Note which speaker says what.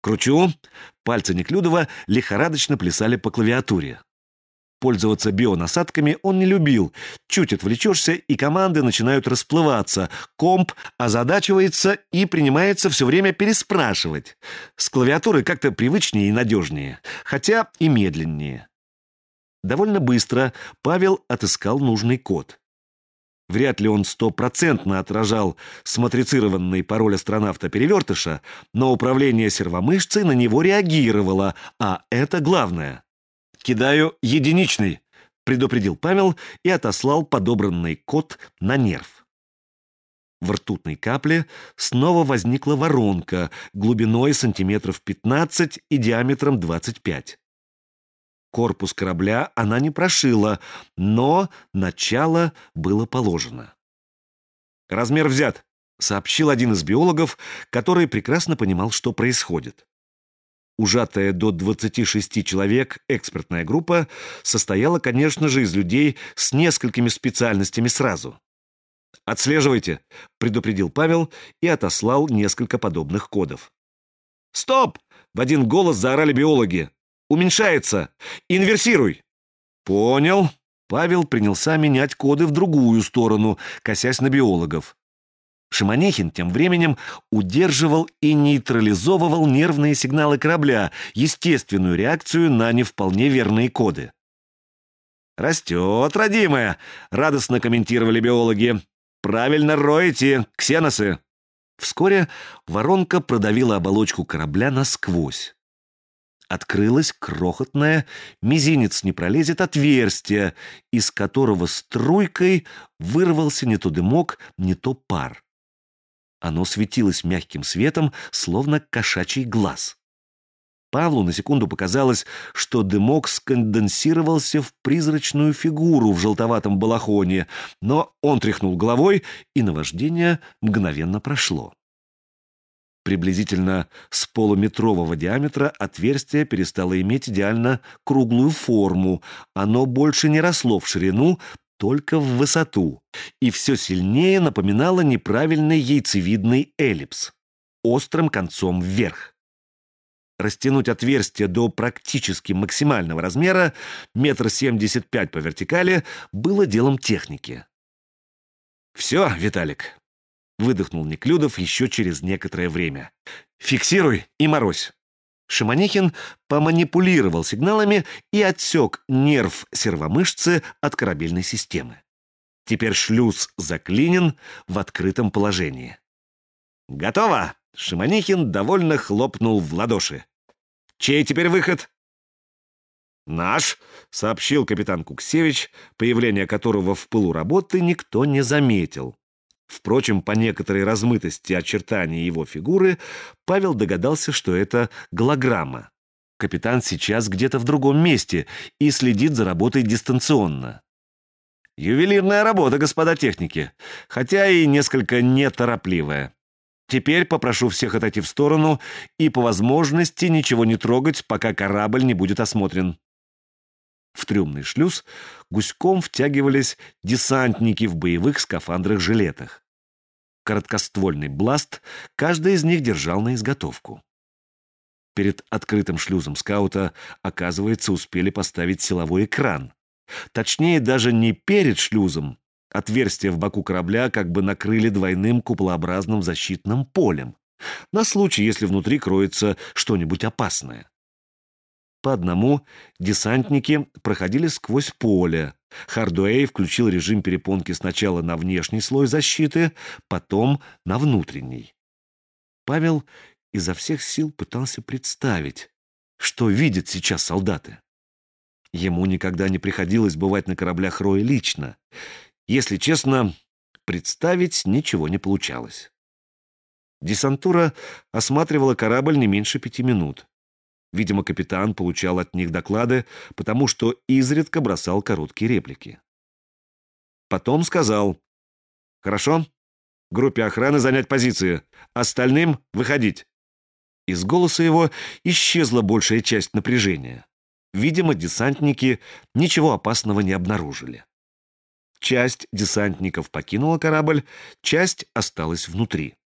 Speaker 1: Кручу. Пальцы Неклюдова лихорадочно плясали по клавиатуре. Пользоваться бионасадками он не любил. Чуть отвлечешься, и команды начинают расплываться. Комп озадачивается и принимается все время переспрашивать. С клавиатурой как-то привычнее и надежнее, хотя и медленнее. Довольно быстро Павел отыскал нужный код. Вряд ли он стопроцентно отражал сматрицированный пароль астронавта-перевертыша, но управление сервомышцей на него реагировало, а это главное. «Кидаю единичный», — предупредил Павел и отослал подобранный код на нерв. В ртутной капле снова возникла воронка глубиной сантиметров 15 и диаметром 25. Корпус корабля она не прошила, но начало было положено. «Размер взят», — сообщил один из биологов, который прекрасно понимал, что происходит. Ужатая до 26 человек экспертная группа состояла, конечно же, из людей с несколькими специальностями сразу. «Отслеживайте», — предупредил Павел и отослал несколько подобных кодов. «Стоп!» — в один голос заорали биологи. «Уменьшается! Инверсируй!» «Понял». Павел принялся менять коды в другую сторону, косясь на биологов. Шаманихин тем временем удерживал и нейтрализовывал нервные сигналы корабля, естественную реакцию на не вполне верные коды. «Растет, родимая!» — радостно комментировали биологи. «Правильно роете, ксеносы!» Вскоре воронка продавила оболочку корабля насквозь. Открылось крохотное, мизинец не пролезет, отверстие, из которого струйкой вырвался не то дымок, не то пар. Оно светилось мягким светом, словно кошачий глаз. Павлу на секунду показалось, что дымок сконденсировался в призрачную фигуру в желтоватом балахоне, но он тряхнул головой, и наваждение мгновенно прошло. Приблизительно с полуметрового диаметра отверстие перестало иметь идеально круглую форму. Оно больше не росло в ширину, только в высоту, и все сильнее напоминало неправильный яйцевидный эллипс, острым концом вверх. Растянуть отверстие до практически максимального размера, 1,75 м по вертикали, было делом техники. «Все, Виталик», — выдохнул Неклюдов еще через некоторое время. «Фиксируй и морозь». Шаманихин поманипулировал сигналами и отсек нерв сервомышцы от корабельной системы. Теперь шлюз заклинен в открытом положении. «Готово!» — Шаманихин довольно хлопнул в ладоши. «Чей теперь выход?» «Наш», — сообщил капитан Куксевич, появление которого в пылу работы никто не заметил. Впрочем, по некоторой размытости очертаний его фигуры Павел догадался, что это голограмма. Капитан сейчас где-то в другом месте и следит за работой дистанционно. Ювелирная работа, господа техники, хотя и несколько неторопливая. Теперь попрошу всех отойти в сторону и по возможности ничего не трогать, пока корабль не будет осмотрен. В трюмный шлюз гуськом втягивались десантники в боевых скафандрах-жилетах. Короткоствольный бласт каждый из них держал на изготовку. Перед открытым шлюзом скаута, оказывается, успели поставить силовой экран. Точнее, даже не перед шлюзом. Отверстие в боку корабля как бы накрыли двойным куполообразным защитным полем, на случай, если внутри кроется что-нибудь опасное. По одному десантники проходили сквозь поле. Хардуэй включил режим перепонки сначала на внешний слой защиты, потом на внутренний. Павел изо всех сил пытался представить, что видят сейчас солдаты. Ему никогда не приходилось бывать на кораблях Роя лично. Если честно, представить ничего не получалось. Десантура осматривала корабль не меньше 5 минут. Видимо, капитан получал от них доклады, потому что изредка бросал короткие реплики. Потом сказал: «Хорошо, группе охраны занять позиции, остальным выходить». Из голоса его исчезла большая часть напряжения. Видимо, десантники ничего опасного не обнаружили. Часть десантников покинула корабль, часть осталась внутри.